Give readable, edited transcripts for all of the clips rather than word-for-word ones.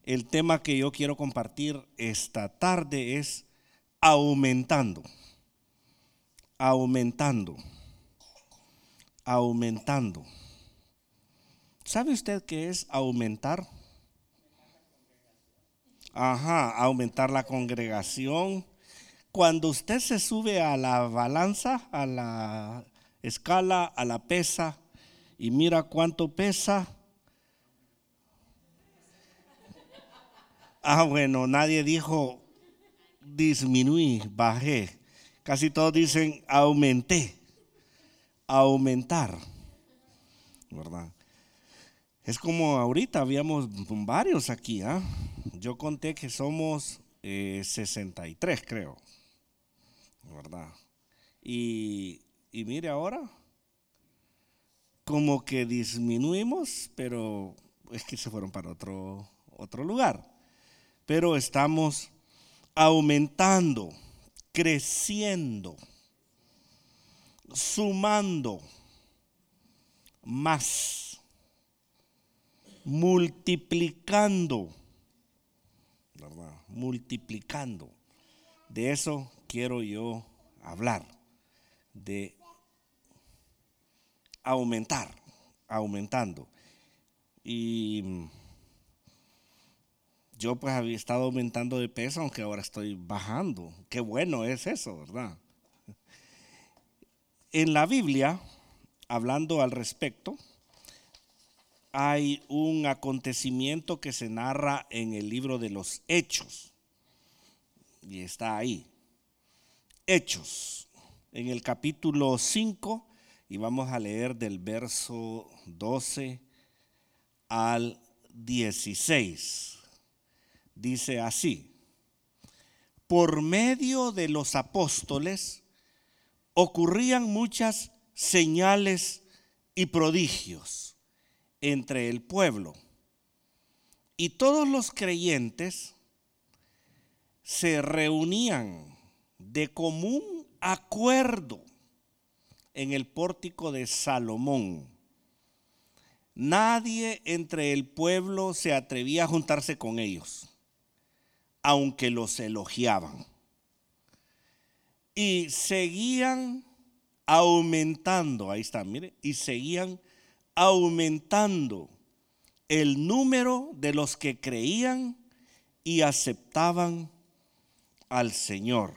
El tema que yo quiero compartir esta tarde es aumentando, aumentando, aumentando. ¿Sabe usted qué es aumentar? Ajá, aumentar la congregación. Cuando usted se sube a la balanza, a la escala, a la pesa y mira cuánto pesa. Bueno, nadie dijo disminuí, bajé. Casi todos dicen aumenté, aumentar, ¿verdad? Es como ahorita habíamos varios aquí, ¿ah? Yo conté que somos 63, creo, ¿verdad? Y mire ahora, como que disminuimos, pero es que se fueron para otro lugar. Pero estamos aumentando, creciendo, sumando más, multiplicando, ¿verdad? Multiplicando. De eso quiero yo hablar, de aumentar, aumentando. Y yo pues había estado aumentando de peso, aunque ahora estoy bajando. Qué bueno es eso, ¿verdad? En la Biblia, hablando al respecto, hay un acontecimiento que se narra en el libro de los Hechos. Y está ahí. Hechos, en el capítulo 5, y vamos a leer del verso 12 al 16. Dice así: por medio de los apóstoles ocurrían muchas señales y prodigios entre el pueblo, y todos los creyentes se reunían de común acuerdo en el pórtico de Salomón. Nadie entre el pueblo se atrevía a juntarse con ellos, aunque los elogiaban. Y seguían aumentando, ahí está, mire, y seguían aumentando el número de los que creían y aceptaban al Señor.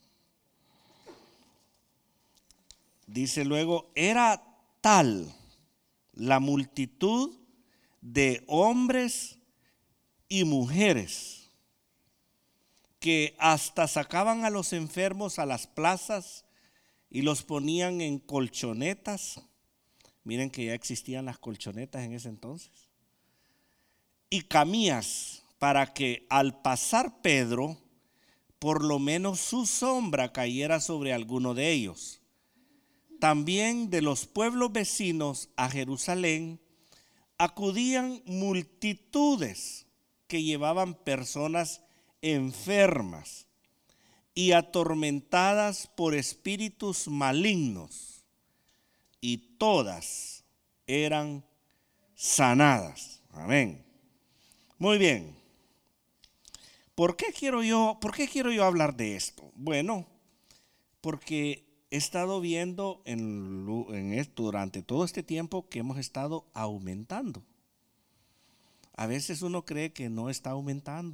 Dice luego, era tal la multitud de hombres y mujeres que hasta sacaban a los enfermos a las plazas y los ponían en colchonetas. Miren que ya existían las colchonetas en ese entonces. Y camillas, para que al pasar Pedro, por lo menos su sombra cayera sobre alguno de ellos. También de los pueblos vecinos a Jerusalén acudían multitudes que llevaban personas enfermas y atormentadas por espíritus malignos, y todas eran sanadas. Amén. Muy bien. ¿Por qué quiero yo hablar de esto? Bueno, porque he estado viendo en esto durante todo este tiempo que hemos estado aumentando. A veces uno cree que no está aumentando,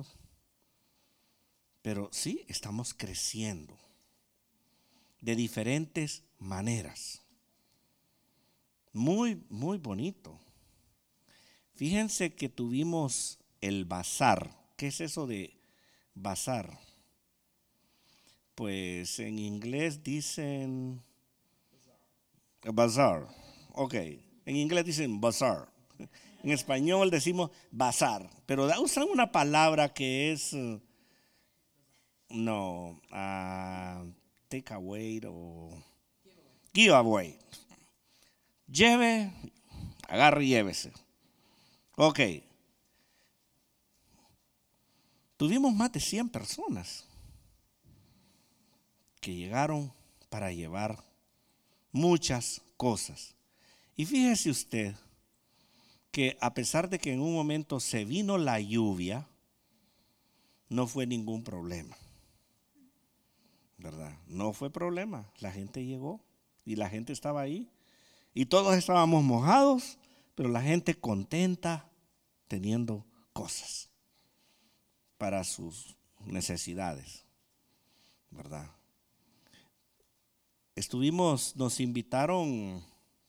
pero sí estamos creciendo de diferentes maneras. Muy, muy bonito. Fíjense que tuvimos el bazar. ¿Qué es eso de bazar? Pues en inglés dicen bazar. Ok, en inglés dicen bazar. En español decimos bazar, pero usan una palabra que es take away o give away. Lleve, agarre y llévese. Ok. Tuvimos más de 100 personas que llegaron para llevar muchas cosas. Y fíjese usted que a pesar de que en un momento se vino la lluvia, no fue ningún problema, ¿verdad? No fue problema. La gente llegó y la gente estaba ahí y todos estábamos mojados, pero la gente contenta teniendo cosas para sus necesidades, ¿verdad? Nos invitaron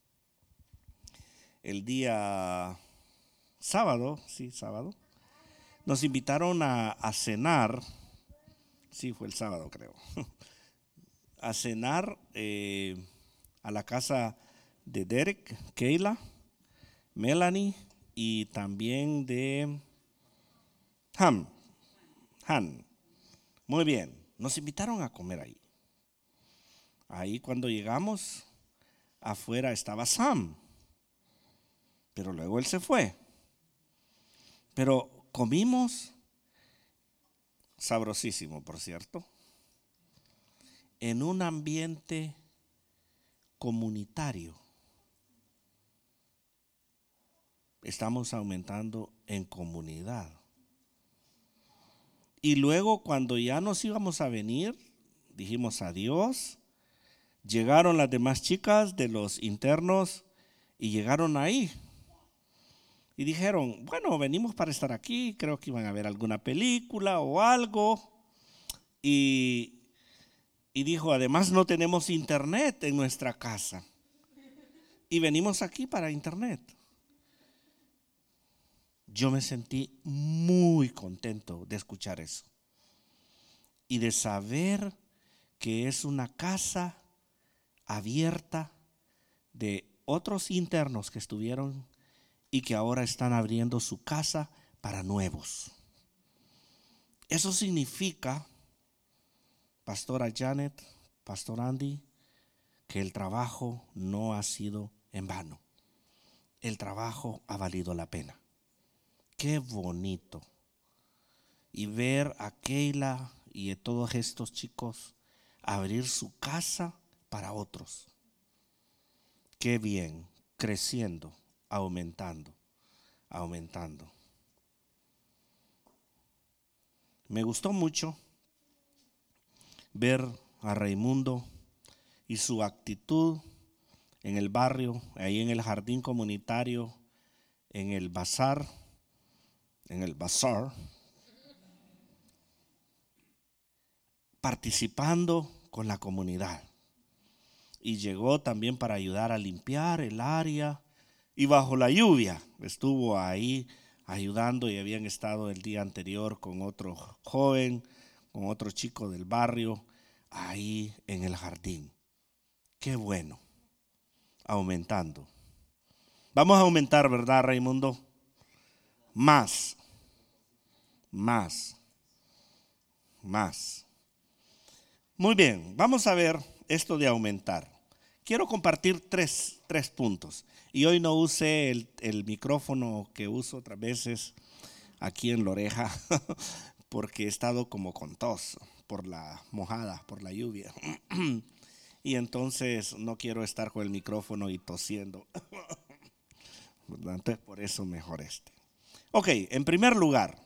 el día sábado, sí, sábado, nos invitaron a cenar, sí, fue el sábado creo, a cenar a la casa de Derek, Keila, Melanie y también de Han. Muy bien, nos invitaron a comer ahí. Ahí cuando llegamos, afuera estaba Sam, pero luego él se fue. Pero comimos sabrosísimo, por cierto, en un ambiente comunitario. Estamos aumentando en comunidad. Y luego cuando ya nos íbamos a venir, dijimos adiós. Llegaron las demás chicas de los internos y llegaron ahí. Y dijeron, bueno, venimos para estar aquí, creo que iban a ver alguna película o algo. Y dijo, además no tenemos internet en nuestra casa. Y venimos aquí para internet. Yo me sentí muy contento de escuchar eso. Y de saber que es una casa abierta de otros internos que estuvieron y que ahora están abriendo su casa para nuevos. Eso significa, Pastora Janet, Pastor Andy, que el trabajo no ha sido en vano. El trabajo ha valido la pena. Qué bonito. Y ver a Keila y a todos estos chicos abrir su casa para otros. Qué bien, creciendo, aumentando. Me gustó mucho ver a Raimundo y su actitud en el barrio, ahí en el jardín comunitario, en el bazar, participando con la comunidad. Y llegó también para ayudar a limpiar el área. Y bajo la lluvia estuvo ahí ayudando, y habían estado el día anterior con otro joven, con otro chico del barrio, ahí en el jardín. Qué bueno, aumentando. Vamos a aumentar, ¿verdad, Raimundo? Más. Muy bien, vamos a ver esto de aumentar. Quiero compartir tres puntos. Y hoy no usé el micrófono que uso otras veces aquí en la oreja, porque he estado como con tos por la mojada, por la lluvia. Y entonces no quiero estar con el micrófono y tosiendo. Entonces por eso mejor este. Ok, en primer lugar,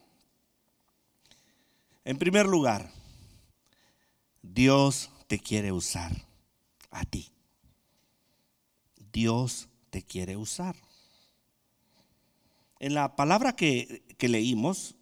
Dios te quiere usar a ti. Dios te quiere usar. En la palabra que leímos,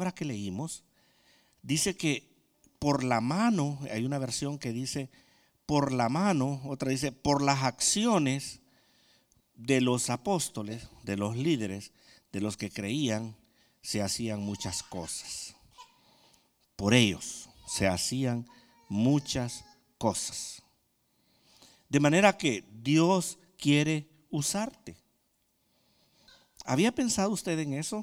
dice que por la mano, hay una versión que dice por la mano, otra dice por las acciones de los apóstoles, de los líderes, de los que creían, se hacían muchas cosas. Por ellos se hacían muchas cosas. De manera que Dios quiere usarte. ¿Había pensado usted en eso?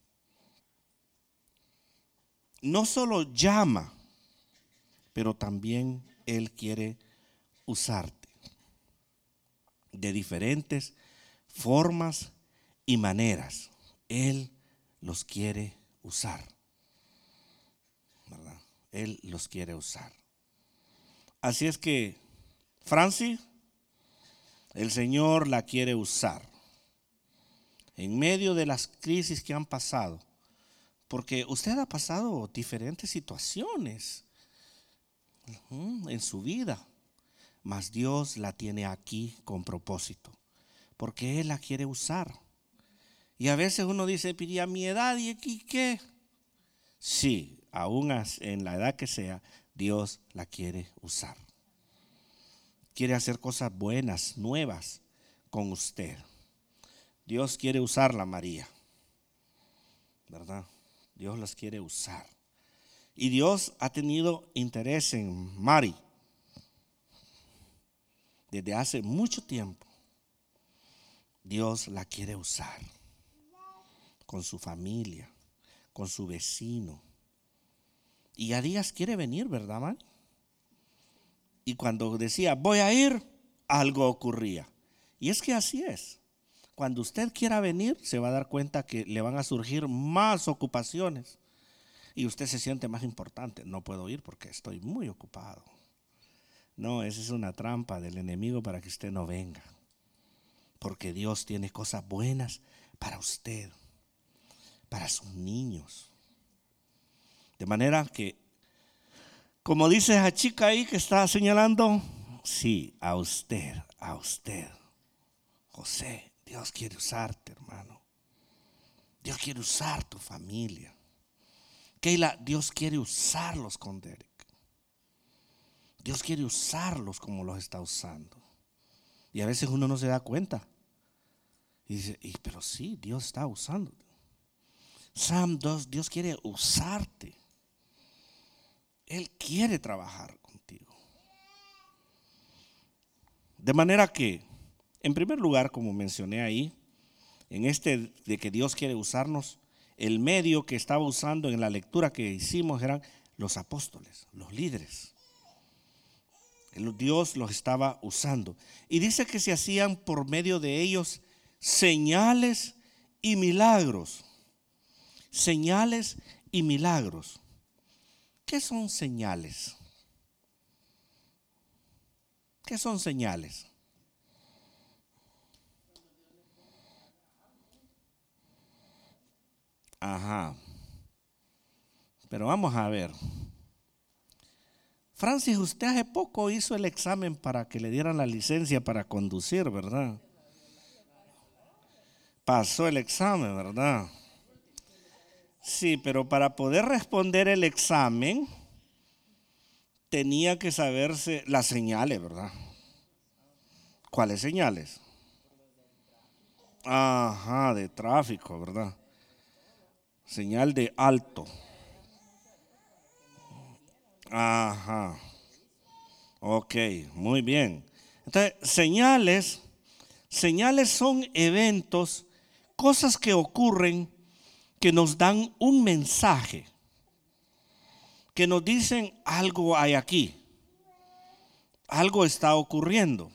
No solo llama, pero también Él quiere usarte de diferentes formas y maneras. Él los quiere usar, ¿verdad? Él los quiere usar. Así es que, Francis, el Señor la quiere usar. En medio de las crisis que han pasado, Porque usted ha pasado diferentes situaciones en su vida, mas Dios la tiene aquí con propósito, porque Él la quiere usar. Y a veces uno dice, pero ¿y a mi edad y aquí qué? Sí, aún en la edad que sea, Dios la quiere usar. Quiere hacer cosas buenas, nuevas con usted. Dios quiere usarla, María, ¿verdad? Dios las quiere usar. Y Dios ha tenido interés en Mari desde hace mucho tiempo. Dios la quiere usar con su familia, con su vecino. Y a días quiere venir, ¿verdad, Mari? Y cuando decía, voy a ir, algo ocurría. Y es que así es. Cuando usted quiera venir, se va a dar cuenta que le van a surgir más ocupaciones. Y usted se siente más importante. No puedo ir porque estoy muy ocupado. No, esa es una trampa del enemigo para que usted no venga. Porque Dios tiene cosas buenas para usted, para sus niños. De manera que, como dice esa chica ahí que está señalando, sí, a usted, José, Dios quiere usarte, hermano. Dios quiere usar tu familia. Keila, Dios quiere usarlos con Derek. Dios quiere usarlos como los está usando. Y a veces uno no se da cuenta. Y dice, pero sí, Dios está usándote. Sam, Dios quiere usarte. Él quiere trabajar contigo. De manera que, en primer lugar, como mencioné ahí, en este de que Dios quiere usarnos, el medio que estaba usando en la lectura que hicimos eran los apóstoles, los líderes. Dios los estaba usando. Y dice que se hacían por medio de ellos señales y milagros. Señales y milagros. ¿Qué son señales? ¿Qué son señales? Ajá. Pero vamos a ver. Francis, usted hace poco hizo el examen para que le dieran la licencia para conducir, ¿verdad? Pasó el examen, ¿verdad? Sí, pero para poder responder el examen tenía que saberse las señales, ¿verdad? ¿Cuáles señales? Ajá, de tráfico, ¿verdad? Señal de alto. Ajá. Ok, muy bien. Entonces, señales son eventos, cosas que ocurren que nos dan un mensaje, que nos dicen algo hay aquí, algo está ocurriendo.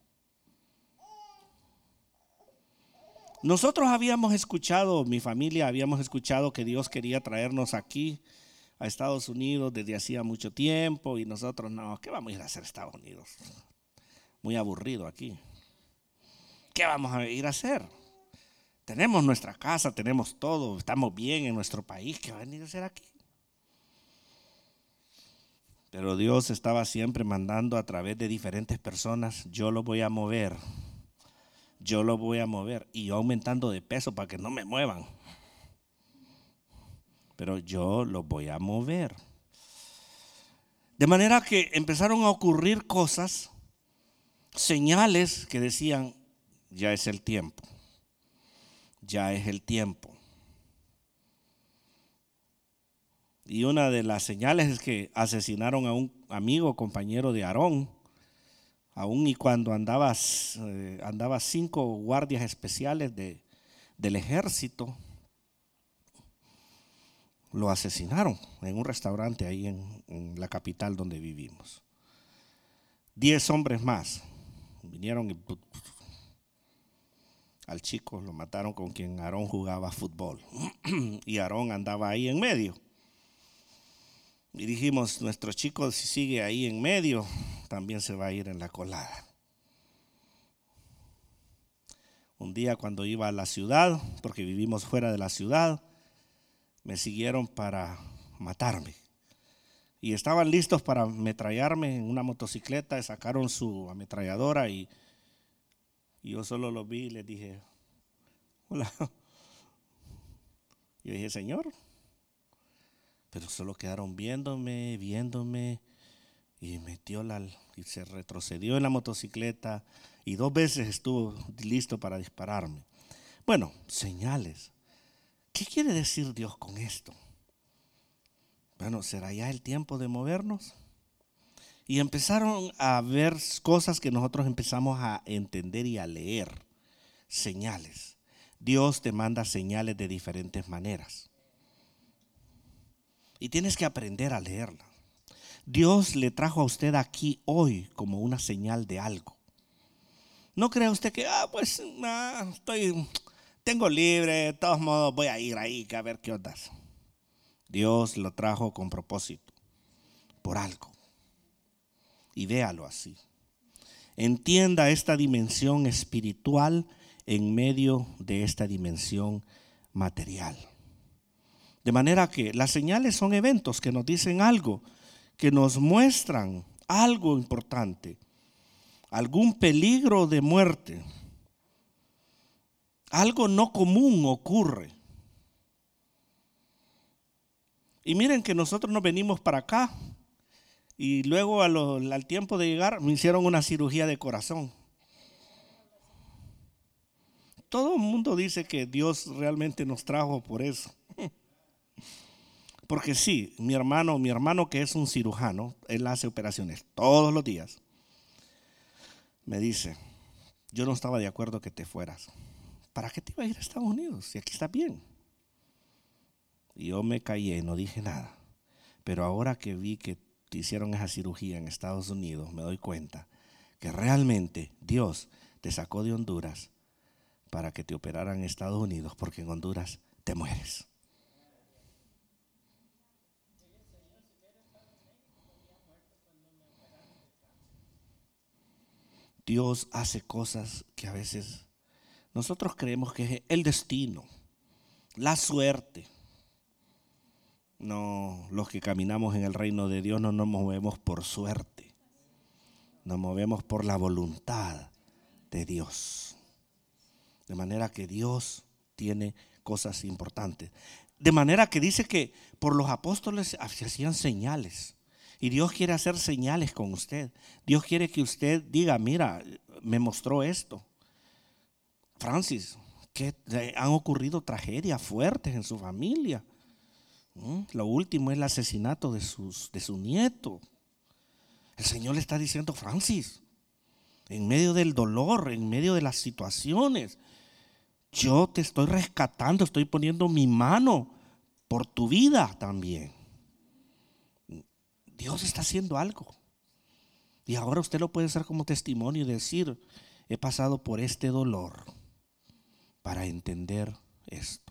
Nosotros habíamos escuchado, mi familia habíamos escuchado que Dios quería traernos aquí a Estados Unidos desde hacía mucho tiempo y nosotros no, ¿qué vamos a ir a hacer a Estados Unidos? Muy aburrido aquí. ¿Qué vamos a ir a hacer? Tenemos nuestra casa, tenemos todo, estamos bien en nuestro país, ¿qué van a venir a hacer aquí? Pero Dios estaba siempre mandando a través de diferentes personas, yo lo voy a mover y yo aumentando de peso para que no me muevan. Pero yo lo voy a mover. De manera que empezaron a ocurrir cosas, señales que decían, ya es el tiempo, ya es el tiempo. Y una de las señales es que asesinaron a un amigo, compañero de Aarón, aún y cuando andaba 5 guardias especiales del ejército, lo asesinaron en un restaurante ahí en la capital donde vivimos. 10 hombres más vinieron y al chico lo mataron con quien Aarón jugaba fútbol. Y Aarón andaba ahí en medio. Y dijimos, nuestro chico si sigue ahí en medio, también se va a ir en la colada. Un día cuando iba a la ciudad, porque vivimos fuera de la ciudad, me siguieron para matarme. Y estaban listos para ametrallarme en una motocicleta, sacaron su ametralladora y yo solo los vi y les dije, hola. Yo dije, Señor, pero solo quedaron viéndome y y se retrocedió en la motocicleta y 2 veces estuvo listo para dispararme. Bueno, señales. ¿Qué quiere decir Dios con esto? Bueno, ¿será ya el tiempo de movernos? Y empezaron a ver cosas que nosotros empezamos a entender y a leer. Señales. Dios te manda señales de diferentes maneras. Y tienes que aprender a leerla. Dios le trajo a usted aquí hoy como una señal de algo. No crea usted que, tengo libre, de todos modos voy a ir ahí a ver qué onda. Dios lo trajo con propósito, por algo. Y véalo así. Entienda esta dimensión espiritual en medio de esta dimensión material. De manera que las señales son eventos que nos dicen algo, que nos muestran algo importante, algún peligro de muerte, algo no común ocurre. Y miren que nosotros nos venimos para acá y luego al tiempo de llegar me hicieron una cirugía de corazón. Todo el mundo dice que Dios realmente nos trajo por eso. Porque sí, mi hermano que es un cirujano, él hace operaciones todos los días. Me dice, yo no estaba de acuerdo que te fueras. ¿Para qué te iba a ir a Estados Unidos si aquí estás bien? Y yo me callé, no dije nada. Pero ahora que vi que te hicieron esa cirugía en Estados Unidos, me doy cuenta que realmente Dios te sacó de Honduras para que te operaran en Estados Unidos, porque en Honduras te mueres. Dios hace cosas que a veces nosotros creemos que es el destino, la suerte. No, los que caminamos en el reino de Dios no nos movemos por suerte, nos movemos por la voluntad de Dios. De manera que Dios tiene cosas importantes. De manera que dice que por los apóstoles se hacían señales. Y Dios quiere hacer señales con usted. Dios quiere que usted diga, mira, me mostró esto. Francis, que han ocurrido tragedias fuertes en su familia. Lo último es el asesinato de su nieto. El Señor le está diciendo, Francis, en medio del dolor, en medio de las situaciones, yo te estoy rescatando, estoy poniendo mi mano por tu vida también. Dios está haciendo algo. Y ahora usted lo puede hacer como testimonio y decir, he pasado por este dolor para entender esto.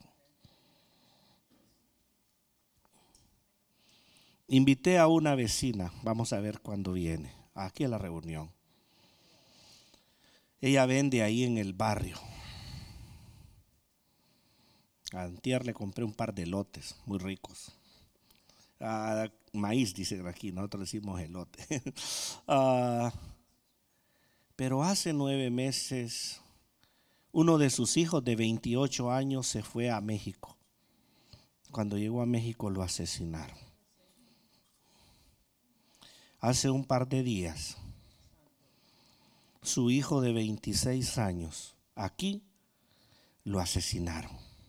Invité a una vecina, vamos a ver cuándo viene, aquí a la reunión. Ella vende ahí en el barrio. Antier le compré un par de elotes muy ricos. Maíz, dicen aquí, nosotros decimos elote. Pero hace 9 meses, uno de sus hijos de 28 años se fue a México. Cuando llegó a México lo asesinaron. Hace un par de días, su hijo de 26 años, aquí lo asesinaron.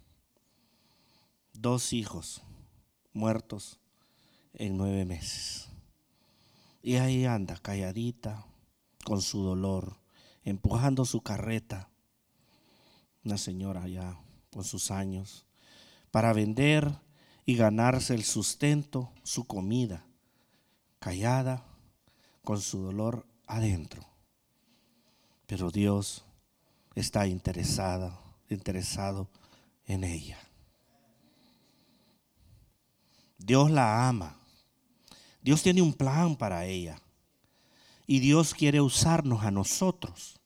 2 hijos muertos en 9 meses. Y ahí anda, calladita, con su dolor, empujando su carreta. Una señora ya con sus años, para vender y ganarse el sustento, su comida, callada, con su dolor adentro. Pero Dios está interesado en ella. Dios la ama. Dios tiene un plan para ella. Y Dios quiere usarnos a nosotros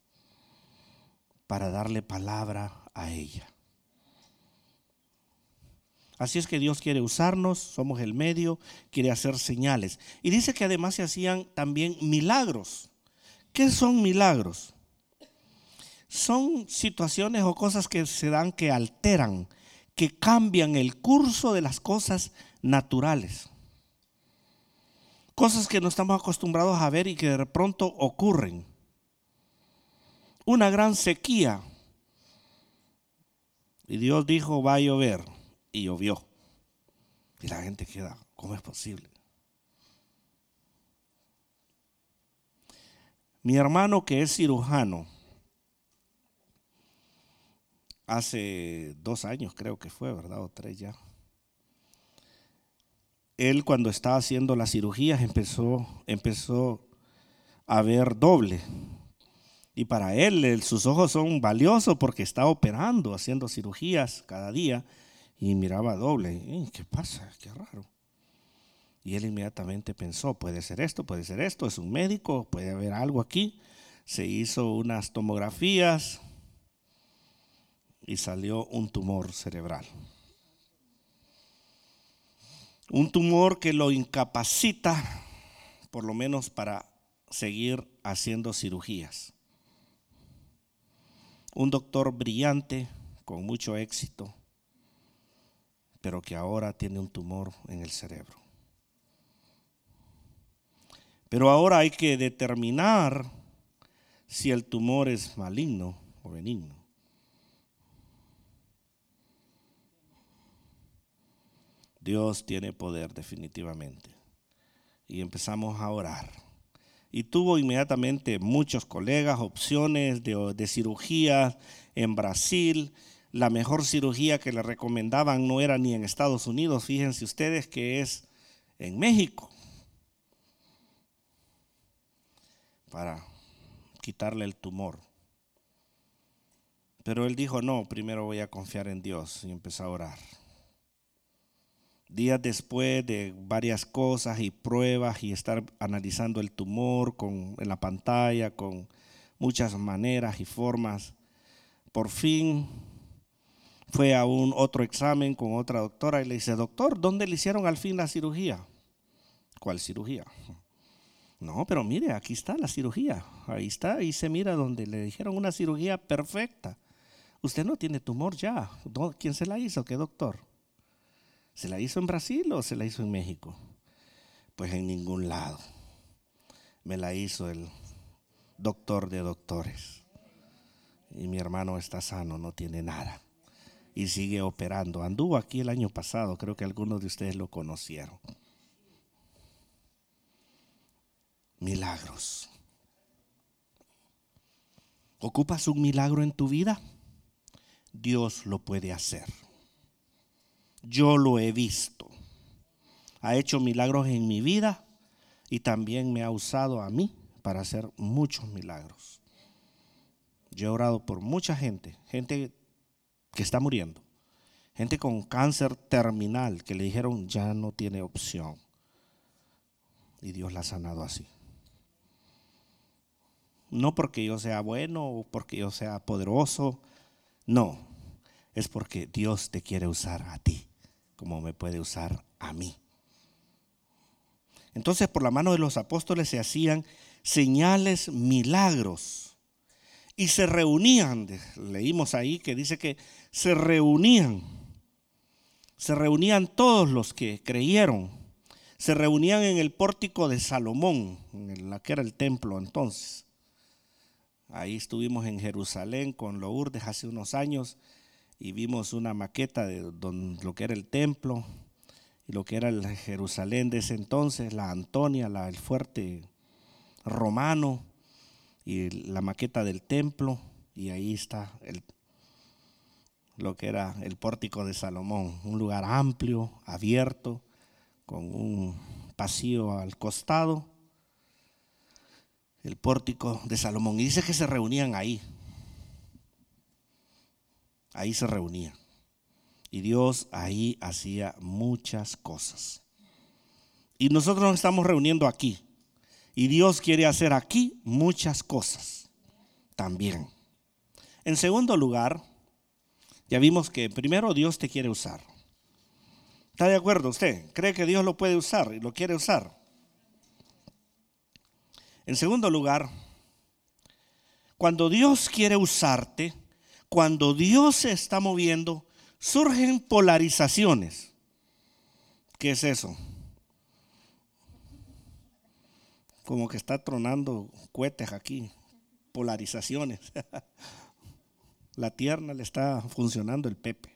para darle palabra a ella. Así es que Dios quiere usarnos, somos el medio, quiere hacer señales. Y dice que además se hacían también milagros. ¿Qué son milagros? Son situaciones o cosas que se dan que alteran, que cambian el curso de las cosas naturales. Cosas que no estamos acostumbrados a ver y que de pronto ocurren. Una gran sequía. Y Dios dijo, va a llover. Y llovió. Y la gente queda, ¿cómo es posible? Mi hermano, que es cirujano, hace 2 años creo que fue, ¿verdad? O 3 ya. Él, cuando estaba haciendo las cirugías, empezó a ver doble. Y para él, sus ojos son valiosos porque está operando, haciendo cirugías cada día. Y miraba doble. ¿Qué pasa? Qué raro. Y él inmediatamente pensó, puede ser esto, es un médico, puede haber algo aquí. Se hizo unas tomografías y salió un tumor cerebral. Un tumor que lo incapacita, por lo menos para seguir haciendo cirugías. Un doctor brillante, con mucho éxito, pero que ahora tiene un tumor en el cerebro. Pero ahora hay que determinar si el tumor es maligno o benigno. Dios tiene poder definitivamente. Y empezamos a orar. Y tuvo inmediatamente muchos colegas, opciones de cirugía en Brasil. La mejor cirugía que le recomendaban no era ni en Estados Unidos, fíjense ustedes que es en México, para quitarle el tumor. Pero él dijo, no, primero voy a confiar en Dios, y empezó a orar. Días después de varias cosas y pruebas y estar analizando el tumor en la pantalla con muchas maneras y formas, por fin fue a otro examen con otra doctora y le dice, doctor, ¿dónde le hicieron al fin la cirugía? ¿Cuál cirugía? No, pero mire, aquí está la cirugía. Ahí está, ahí se mira donde le dijeron una cirugía perfecta. Usted no tiene tumor ya. ¿Quién se la hizo? ¿Qué doctor? ¿Se la hizo en Brasil o se la hizo en México? Pues en ningún lado. Me la hizo el doctor de doctores. Y mi hermano está sano, no tiene nada. Y sigue operando. Anduvo aquí el año pasado, creo que algunos de ustedes lo conocieron. Milagros. ¿Ocupas un milagro en tu vida? Dios lo puede hacer. Yo lo he visto. Ha hecho milagros en mi vida y también me ha usado a mí para hacer muchos milagros. Yo he orado por mucha gente que está muriendo, gente con cáncer terminal que le dijeron ya no tiene opción y Dios la ha sanado así. No porque yo sea bueno o porque yo sea poderoso, no, es porque Dios te quiere usar a ti como me puede usar a mí. Entonces por la mano de los apóstoles se hacían señales, milagros y se reunían. Leímos ahí que dice que se reunían todos los que creyeron, se reunían en el pórtico de Salomón, en la que era el templo entonces. Ahí estuvimos en Jerusalén con Lourdes hace unos años y vimos una maqueta de lo que era el templo y lo que era el Jerusalén de ese entonces, la Antonia, el fuerte romano y la maqueta del templo, y ahí está lo que era el pórtico de Salomón, un lugar amplio, abierto, con un pasillo al costado. El pórtico de Salomón. Y dice que se reunían ahí. Ahí se reunían. Y Dios ahí hacía muchas cosas. Y nosotros nos estamos reuniendo aquí. Y Dios quiere hacer aquí muchas cosas también. En segundo lugar, ya vimos que primero Dios te quiere usar. ¿Está de acuerdo usted? ¿Cree que Dios lo puede usar y lo quiere usar? En segundo lugar, cuando Dios quiere usarte, cuando Dios se está moviendo, surgen polarizaciones. ¿Qué es eso? Como que está tronando cohetes aquí, polarizaciones. La tierna le está funcionando el pepe,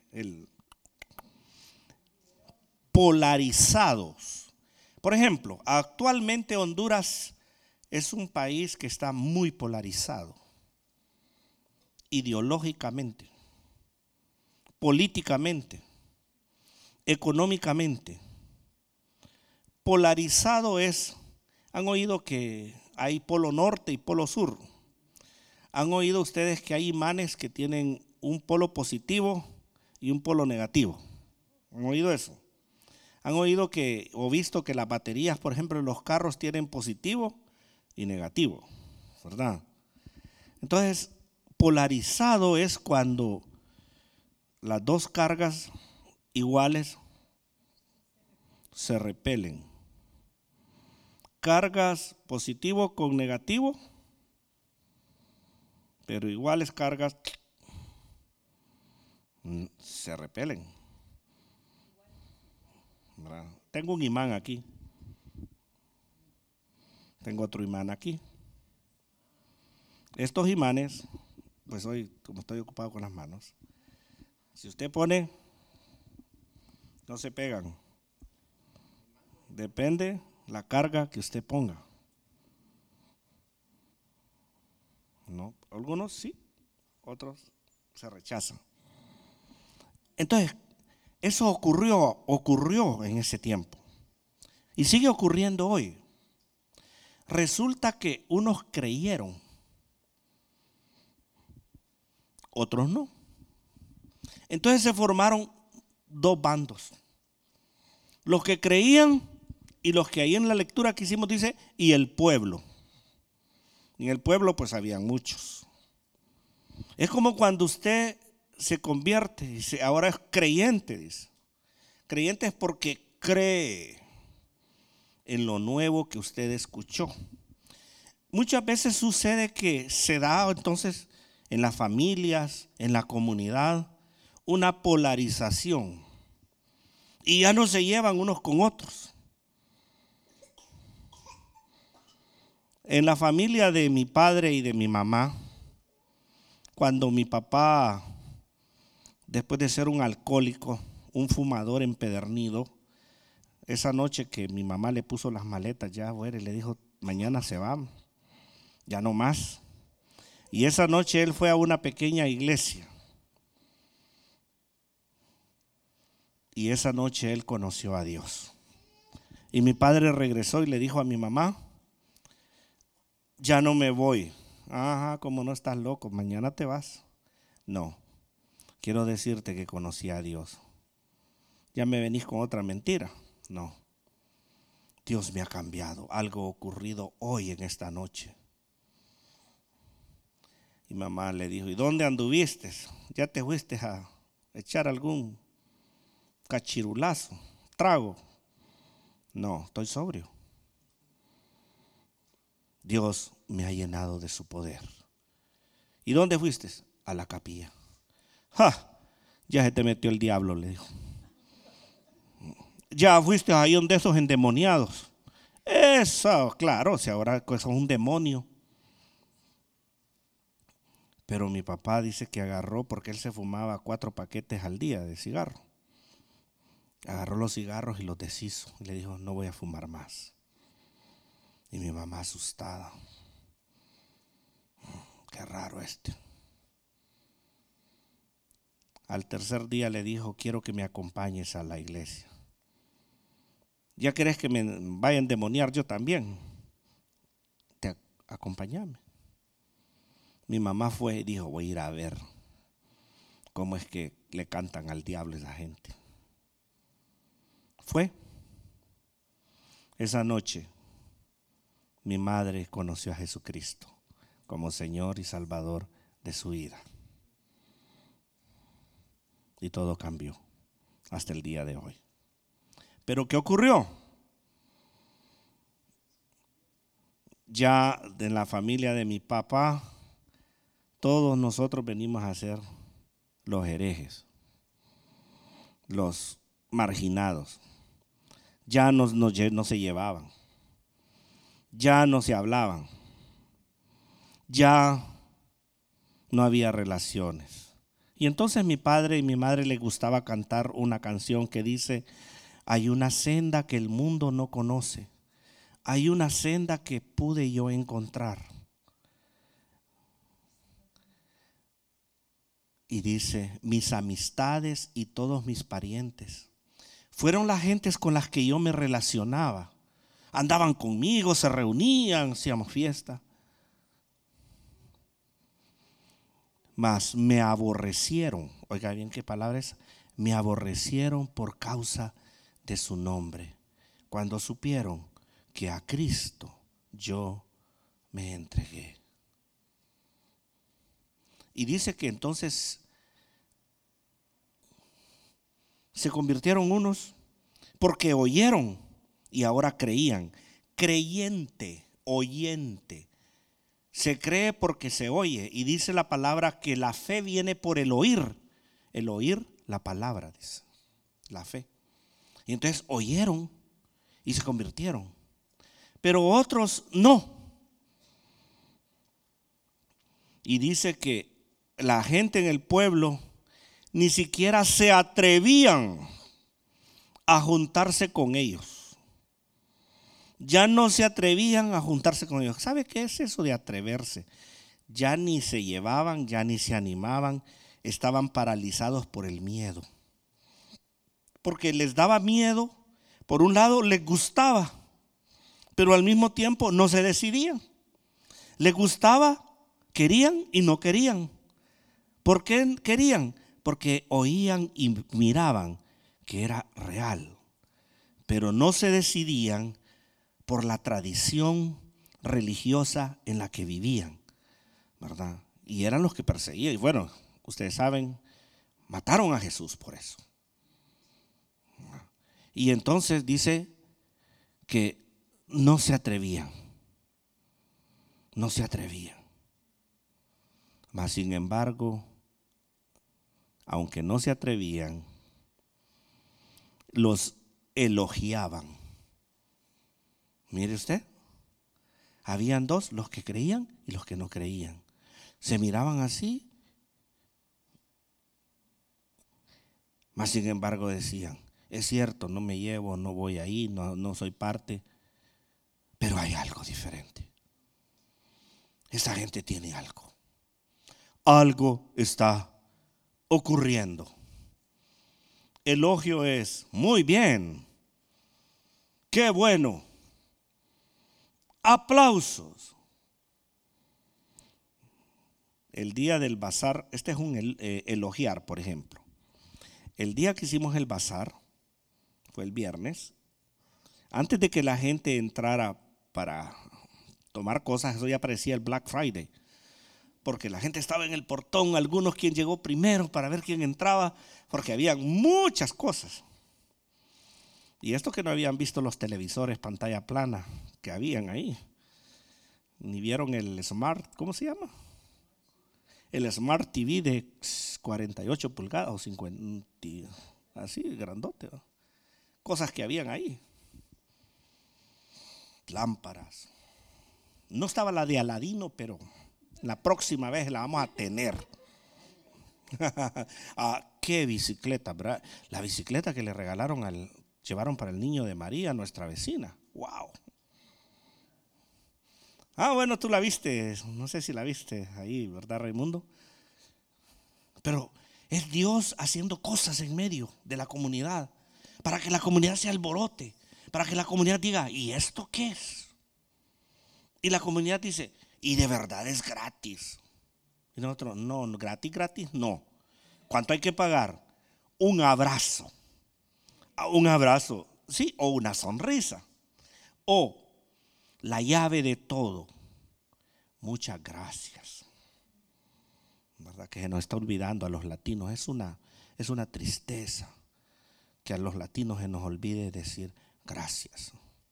polarizados. Por ejemplo, actualmente Honduras es un país que está muy polarizado, ideológicamente, políticamente, económicamente. Polarizado es, han oído que hay polo norte y polo sur. Han oído ustedes que hay imanes que tienen un polo positivo y un polo negativo. ¿Han oído eso? Han oído que o visto que las baterías, por ejemplo, en los carros tienen positivo y negativo, ¿verdad? Entonces, polarizado es cuando las dos cargas iguales se repelen. Cargas positivo con negativo, pero iguales cargas se repelen. ¿Verdad? Tengo un imán aquí. Tengo otro imán aquí. Estos imanes, pues hoy, como estoy ocupado con las manos, si usted pone, no se pegan. Depende la carga que usted ponga. ¿No? Algunos sí, otros se rechazan. Entonces, eso ocurrió en ese tiempo y sigue ocurriendo hoy. Resulta que unos creyeron, otros no. Entonces se formaron dos bandos. Los que creían y los que ahí en la lectura que hicimos dice, y el pueblo. En el pueblo pues habían muchos. Es como cuando usted se convierte, dice, ahora es creyente, dice. Creyente es porque cree en lo nuevo que usted escuchó. Muchas veces sucede que se da entonces en las familias, en la comunidad, una polarización y ya no se llevan unos con otros. En la familia de mi padre y de mi mamá, cuando mi papá, después de ser un alcohólico, un fumador empedernido, esa noche que mi mamá le puso las maletas ya afuera y le dijo, mañana se va, ya no más. Y esa noche él fue a una pequeña iglesia. Y esa noche él conoció a Dios. Y mi padre regresó y le dijo a mi mamá, ya no me voy. Ajá, como no estás loco, mañana te vas. No, quiero decirte que conocí a Dios. ¿Ya me venís con otra mentira? No. Dios me ha cambiado. Algo ocurrido hoy en esta noche. Y mamá le dijo, ¿y dónde anduviste? ¿Ya te fuiste a echar algún cachirulazo, trago? No, estoy sobrio. Dios me ha llenado de su poder. ¿Y dónde fuiste? A la capilla. ¡Ja! Ya se te metió el diablo, le dijo. Ya fuiste ahí donde esos endemoniados. Eso, claro, si ahora son un demonio. Pero mi papá dice que agarró, porque él se fumaba 4 paquetes al día de cigarro. Agarró los cigarros y los deshizo. Y le dijo, no voy a fumar más. Y mi mamá asustada. Qué raro este. Al tercer día le dijo, quiero que me acompañes a la iglesia. ¿Ya querés que me vaya a endemoniar yo también? Acompáñame. Mi mamá fue y dijo, voy a ir a ver cómo es que le cantan al diablo a esa gente. Fue. Esa noche mi madre conoció a Jesucristo como Señor y Salvador de su vida. Y todo cambió hasta el día de hoy. Pero ¿qué ocurrió? Ya en la familia de mi papá, todos nosotros venimos a ser los herejes, los marginados. Ya no se llevaban, ya no se hablaban, ya no había relaciones. Y entonces mi padre y mi madre les gustaba cantar una canción que dice: hay una senda que el mundo no conoce, hay una senda que pude yo encontrar. Y dice: mis amistades y todos mis parientes fueron las gentes con las que yo me relacionaba. Andaban conmigo, se reunían, hacíamos fiesta. Mas me aborrecieron, oiga bien qué palabra es, me aborrecieron por causa de su nombre, cuando supieron que a Cristo yo me entregué. Y dice que entonces se convirtieron unos porque oyeron y ahora creían. Creyente, oyente. Se cree porque se oye. Y dice la palabra que la fe viene por el oír. El oír la palabra, dice. La fe. Y entonces oyeron y se convirtieron. Pero otros no. Y dice que la gente en el pueblo ni siquiera se atrevían a juntarse con ellos. Ya no se atrevían a juntarse con ellos. ¿Sabe qué es eso de atreverse? Ya ni se llevaban, ya ni se animaban, estaban paralizados por el miedo. Porque les daba miedo, por un lado les gustaba, pero al mismo tiempo no se decidían. Les gustaba, querían y no querían. ¿Por qué querían? Porque oían y miraban que era real, pero no se decidían por la tradición religiosa en la que vivían, ¿verdad? Y eran los que perseguían. Y bueno, ustedes saben, mataron a Jesús por eso. Y entonces dice que no se atrevían. No se atrevían. Mas sin embargo, aunque no se atrevían, los elogiaban. Mire usted, habían dos, los que creían y los que no creían. Se miraban así, mas sin embargo decían: es cierto, no me llevo, no voy ahí, no soy parte, pero hay algo diferente. Esa gente tiene algo. Algo está ocurriendo. Elogio es: muy bien, qué bueno, aplausos. El día del bazar, este es un elogiar, por ejemplo. El día que hicimos el bazar, fue el viernes, antes de que la gente entrara para tomar cosas, eso ya parecía el Black Friday, porque la gente estaba en el portón, algunos quien llegó primero para ver quién entraba, porque habían muchas cosas. Y esto que no habían visto los televisores pantalla plana que habían ahí, ni vieron el Smart, ¿cómo se llama? El Smart TV de 48 pulgadas o 50, así grandote, ¿no? Cosas que habían ahí. Lámparas. No estaba la de Aladino, pero la próxima vez la vamos a tener. Qué bicicleta, ¿verdad? La bicicleta que le llevaron para el niño de María, nuestra vecina. Wow. Bueno, tú la viste, no sé si la viste ahí, ¿verdad, Raimundo? Pero es Dios haciendo cosas en medio de la comunidad, para que la comunidad se alborote, para que la comunidad diga: ¿y esto qué es? Y la comunidad dice: y de verdad es gratis. Y nosotros: no, gratis, no. ¿Cuánto hay que pagar? Un abrazo, sí, o una sonrisa, o la llave de todo: muchas gracias. ¿Verdad que se nos está olvidando a los latinos? Es una tristeza. que a los latinos se nos olvide decir gracias.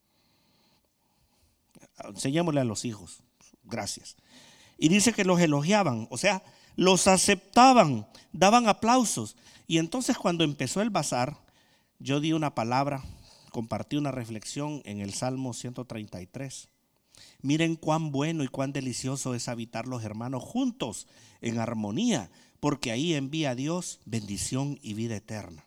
Enseñémosle a los hijos, gracias. Y dice que los elogiaban, o sea, los aceptaban, daban aplausos. Y entonces cuando empezó el bazar, yo di una palabra, compartí una reflexión en el Salmo 133. Miren cuán bueno y cuán delicioso es habitar los hermanos juntos en armonía, porque ahí envía a Dios bendición y vida eterna.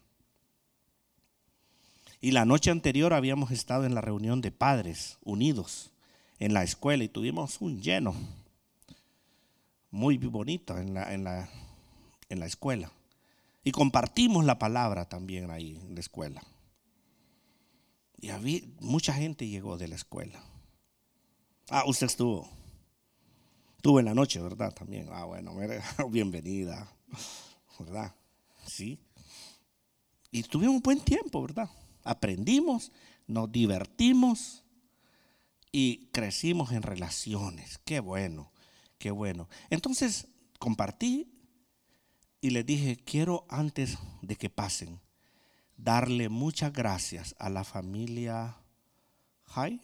Y la noche anterior habíamos estado en la reunión de padres unidos en la escuela y tuvimos un lleno muy bonito en la escuela. Y compartimos la palabra también ahí en la escuela. Y mucha gente llegó de la escuela. Usted estuvo en la noche, ¿verdad? También. Bueno, bienvenida, ¿verdad? Sí. Y tuvimos un buen tiempo, ¿verdad? Aprendimos, nos divertimos y crecimos en relaciones. Qué bueno, qué bueno. Entonces compartí y les dije, quiero antes de que pasen, darle muchas gracias a la familia Hay.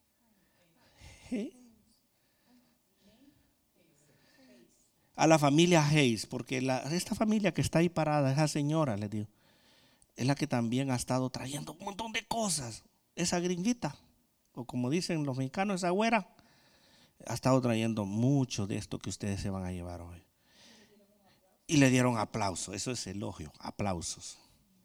A la familia Hayes, porque esta familia que está ahí parada, esa señora, les digo, es la que también ha estado trayendo un montón de cosas. Esa gringuita, o como dicen los mexicanos, esa güera, ha estado trayendo mucho de esto que ustedes se van a llevar hoy. Y le dieron aplausos, eso es elogio, aplausos.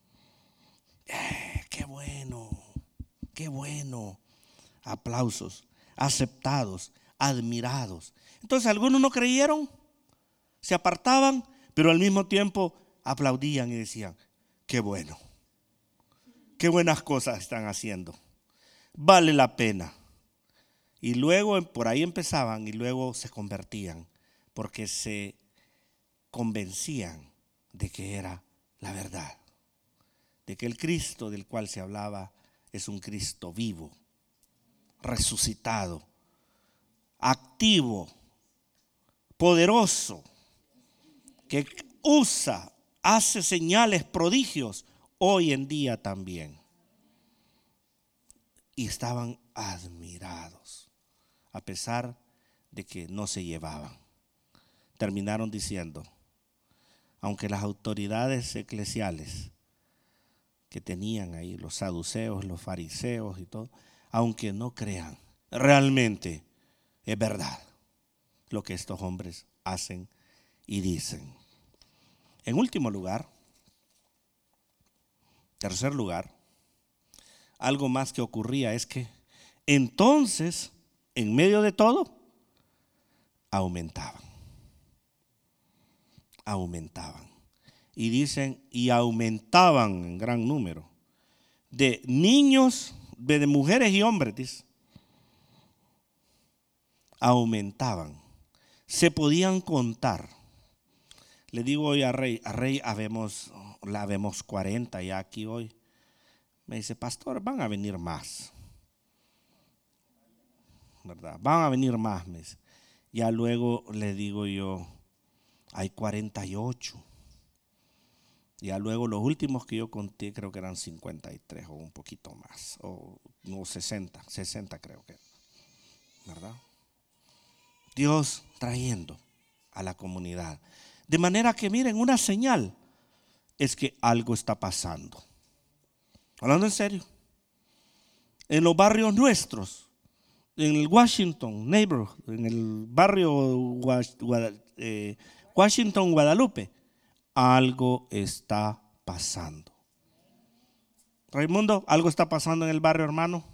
Qué bueno, qué bueno. Aplausos, aceptados, admirados. Entonces algunos no creyeron, se apartaban, pero al mismo tiempo aplaudían y decían, qué bueno, qué buenas cosas están haciendo, vale la pena. Y luego por ahí empezaban y luego se convertían, porque se convencían de que era la verdad, de que el Cristo del cual se hablaba es un Cristo vivo, resucitado, activo, poderoso, que hace señales, prodigios hoy en día también. Y estaban admirados, a pesar de que no se llevaban. Terminaron diciendo, aunque las autoridades eclesiales que tenían ahí, los saduceos, los fariseos y todo, aunque no crean, realmente es verdad lo que estos hombres hacen y dicen. En último lugar, tercer lugar, algo más que ocurría es que entonces, en medio de todo, aumentaban. Y dicen, y aumentaban en gran número, de niños, de mujeres y hombres, dice. Aumentaban, se podían contar. Le digo hoy a Rey, la vemos 40 ya aquí hoy. Me dice, pastor, van a venir más, ¿verdad? Van a venir más, me dice. Ya luego le digo yo, hay 48. Ya luego los últimos que yo conté creo que eran 53 o un poquito más, o no 60 creo que, ¿verdad? Dios trayendo a la comunidad. De manera que miren, una señal es que algo está pasando. Hablando en serio, en los barrios nuestros, en el Washington Neighborhood, en el barrio Washington Guadalupe, algo está pasando. Raimundo, algo está pasando en el barrio, hermano.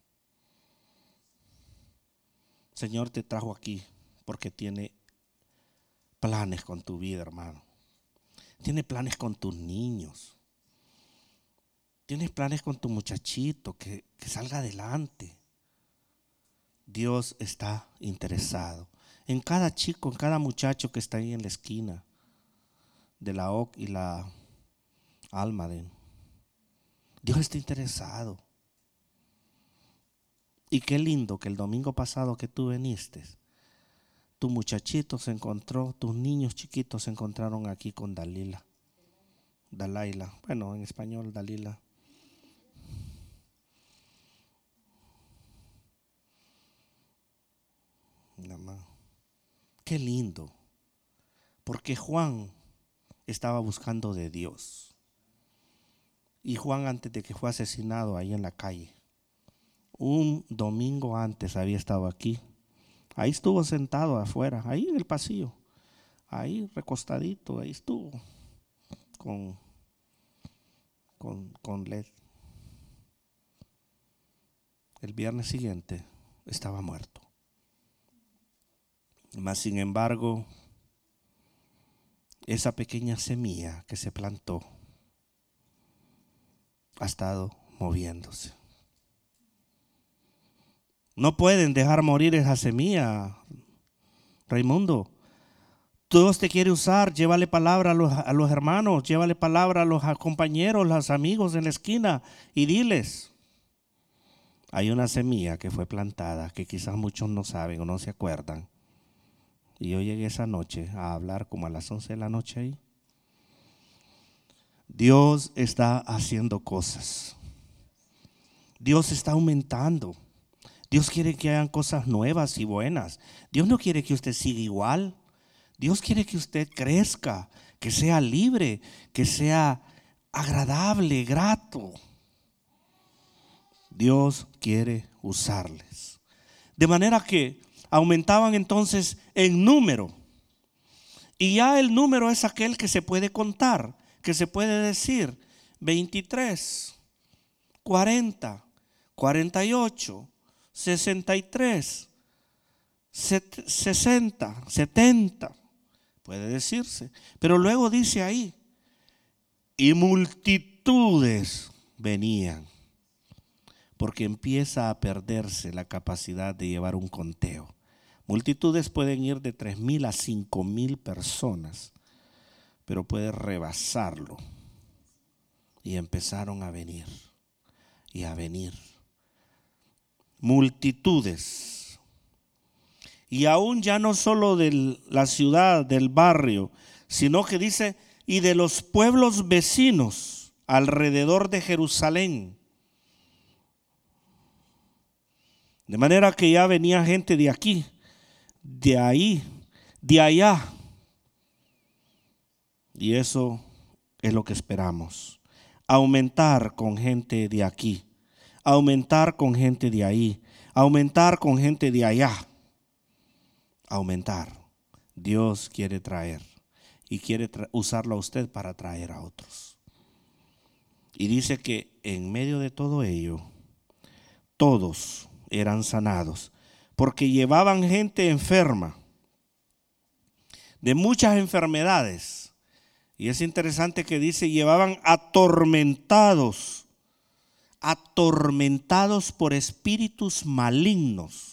El Señor te trajo aquí porque tiene planes con tu vida, hermano. Tiene planes con tus niños. Tienes planes con tu muchachito que salga adelante. Dios está interesado en cada chico, en cada muchacho que está ahí en la esquina de la OC y la Almaden. Dios está interesado. Y qué lindo que el domingo pasado que tú viniste, tu muchachito se encontró, tus niños chiquitos se encontraron aquí con Dalaila. Bueno, en español Dalila. hermano. Qué lindo. Porque Juan estaba buscando de Dios. Y Juan, antes de que fue asesinado ahí en la calle, un domingo antes había estado aquí. Ahí estuvo sentado afuera, ahí en el pasillo, ahí recostadito, ahí estuvo con LED. El viernes siguiente estaba muerto. Mas sin embargo, esa pequeña semilla que se plantó ha estado moviéndose. No pueden dejar morir esa semilla, Raimundo. Dios te quiere usar, llévale palabra a los hermanos, llévale palabra a los compañeros, los amigos en la esquina y diles. Hay una semilla que fue plantada que quizás muchos no saben o no se acuerdan. Y yo llegué esa noche a hablar como a las 11 de la noche ahí. Dios está haciendo cosas. Dios está aumentando. Dios quiere que hagan cosas nuevas y buenas. Dios no quiere que usted siga igual. Dios quiere que usted crezca, que sea libre, que sea agradable, grato. Dios quiere usarles. De manera que aumentaban entonces en número. Y ya el número es aquel que se puede contar, que se puede decir 23, 40, 48, 63, 60, 70. Puede decirse. Pero luego dice ahí, y multitudes venían. Porque empieza a perderse la capacidad de llevar un conteo. Multitudes pueden ir de 3,000 a 5,000 personas, pero puede rebasarlo. Y empezaron a venir y a venir. Multitudes. Y aún ya no solo de la ciudad, del barrio, sino que dice, y de los pueblos vecinos alrededor de Jerusalén. De manera que ya venía gente de aquí, de ahí, de allá. Y eso es lo que esperamos. Aumentar con gente de aquí, aumentar con gente de ahí, aumentar con gente de allá. Aumentar. Dios quiere traer y quiere usarlo a usted para traer a otros. Y dice que en medio de todo ello, todos eran sanados, porque llevaban gente enferma de muchas enfermedades. Y es interesante que dice, llevaban atormentados por espíritus malignos.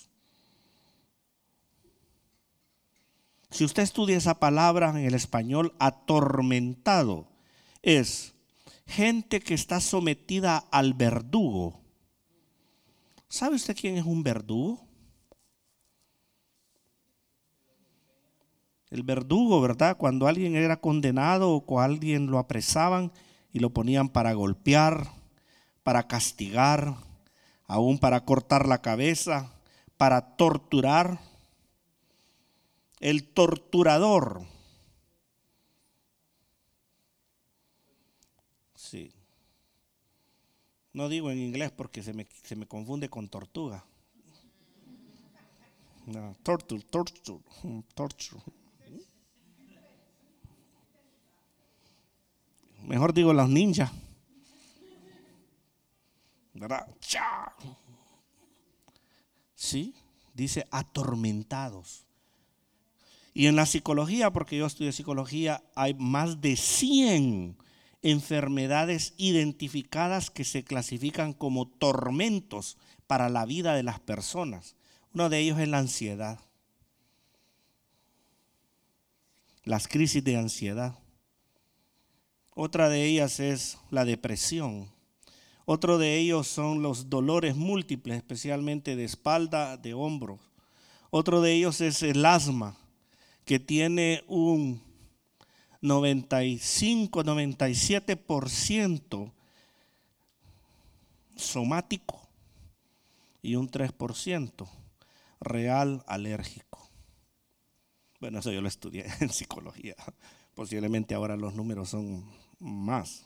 Si usted estudia esa palabra en el español, atormentado, es gente que está sometida al verdugo. ¿Sabe usted quién es un verdugo? El verdugo, ¿verdad? Cuando alguien era condenado o cuando alguien lo apresaban y lo ponían para golpear, para castigar, aún para cortar la cabeza, para torturar. El torturador. Sí. No digo en inglés porque se me confunde con tortuga. No, torture. Mejor digo los ninjas. ¿Verdad? Sí, dice atormentados. Y en la psicología, porque yo estudié psicología, hay más de 100 enfermedades identificadas que se clasifican como tormentos para la vida de las personas. Uno de ellos es la ansiedad, las crisis de ansiedad. Otra de ellas es la depresión. Otro de ellos son los dolores múltiples, especialmente de espalda, de hombros. Otro de ellos es el asma, que tiene un 95-97% somático y un 3% real alérgico. Bueno, eso yo lo estudié en psicología. Posiblemente ahora los números son más.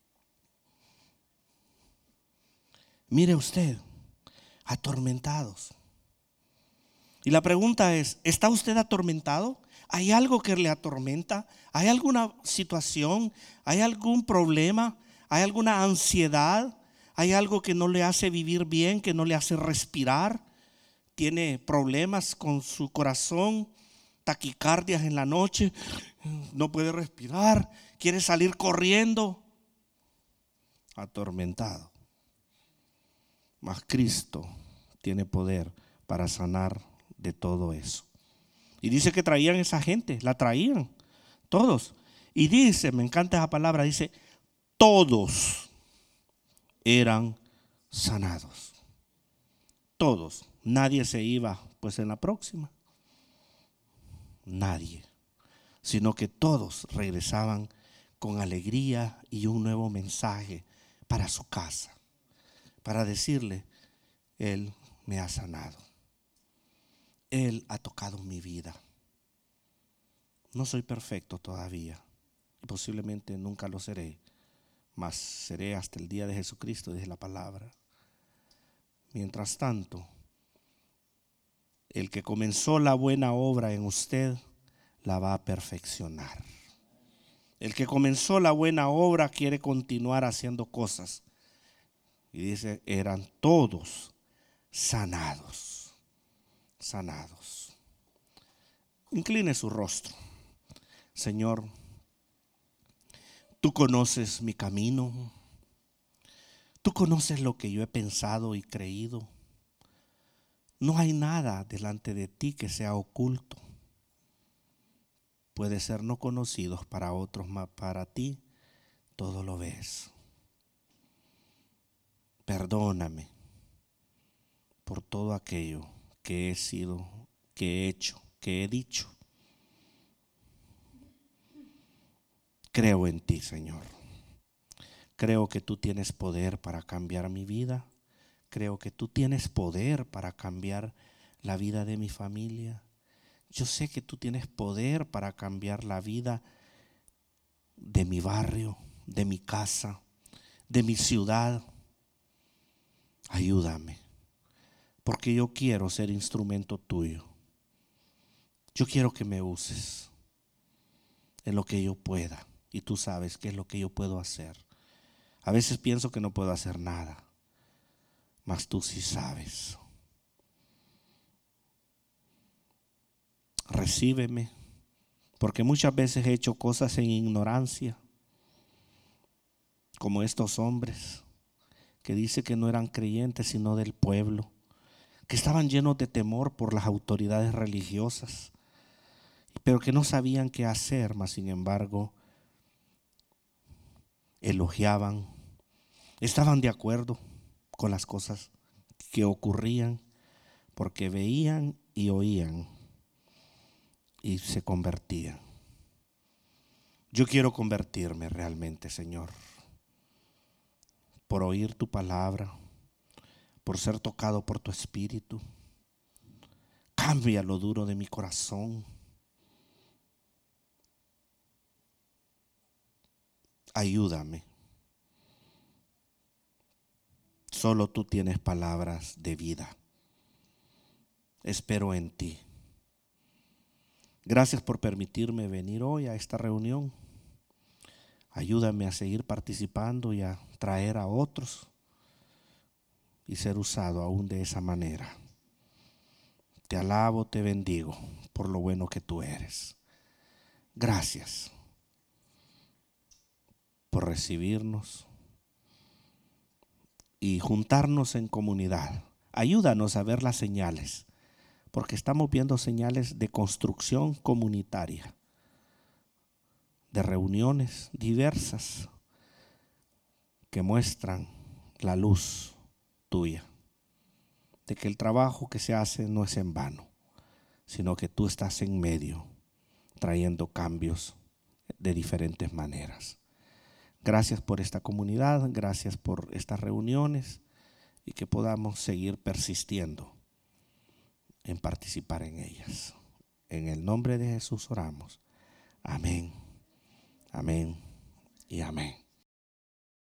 Mire usted, atormentados. Y la pregunta es, ¿está usted atormentado? ¿Hay algo que le atormenta? ¿Hay alguna situación? ¿Hay algún problema? ¿Hay alguna ansiedad? ¿Hay algo que no le hace vivir bien, que no le hace respirar? ¿Tiene problemas con su corazón? ¿Taquicardias en la noche? ¿No puede respirar? ¿Quiere salir corriendo? Atormentado. Mas Cristo tiene poder para sanar de todo eso. Y dice que traían esa gente, la traían, todos. Y dice, me encanta esa palabra, dice, todos eran sanados. Todos. Nadie se iba pues en la próxima. Nadie. Sino que todos regresaban con alegría y un nuevo mensaje para su casa. Para decirle, Él me ha sanado. Él ha tocado mi vida. No soy perfecto todavía y posiblemente nunca lo seré, mas seré hasta el día de Jesucristo, dice la palabra. Mientras tanto, el que comenzó la buena obra en usted la va a perfeccionar. El que comenzó la buena obra quiere continuar haciendo cosas. Y dice, eran todos sanados. Sanados. Incline su rostro. Señor, tú conoces mi camino. Tú conoces lo que yo he pensado y creído. No hay nada delante de ti que sea oculto. Puede ser no conocidos para otros, mas para ti todo lo ves. Perdóname por todo aquello que he sido, que he hecho, que he dicho. Creo en ti, Señor. Creo que tú tienes poder para cambiar mi vida. Creo que tú tienes poder para cambiar la vida de mi familia. Yo sé que tú tienes poder para cambiar la vida de mi barrio, de mi casa, de mi ciudad. Ayúdame, porque yo quiero ser instrumento tuyo. Yo quiero que me uses en lo que yo pueda, y tú sabes qué es lo que yo puedo hacer. A veces pienso que no puedo hacer nada, mas tú sí sabes. Recíbeme, porque muchas veces he hecho cosas en ignorancia, como estos hombres que dice que no eran creyentes sino del pueblo, que estaban llenos de temor por las autoridades religiosas, pero que no sabían qué hacer, mas sin embargo elogiaban, estaban de acuerdo con las cosas que ocurrían, porque veían y oían y se convertían. Yo quiero convertirme realmente, Señor, por oír tu palabra, por ser tocado por tu espíritu. Cambia lo duro de mi corazón. Ayúdame. Solo tú tienes palabras de vida. Espero en ti. Gracias por permitirme venir hoy a esta reunión. Ayúdame a seguir participando y a traer a otros y ser usado aún de esa manera. Te alabo, te bendigo por lo bueno que tú eres. Gracias por recibirnos y juntarnos en comunidad. Ayúdanos a ver las señales, porque estamos viendo señales de construcción comunitaria, de reuniones diversas que muestran la luz tuya, de que el trabajo que se hace no es en vano, sino que tú estás en medio, trayendo cambios de diferentes maneras. Gracias por esta comunidad, gracias por estas reuniones y que podamos seguir persistiendo en participar en ellas. En el nombre de Jesús oramos. Amén, amén y amén.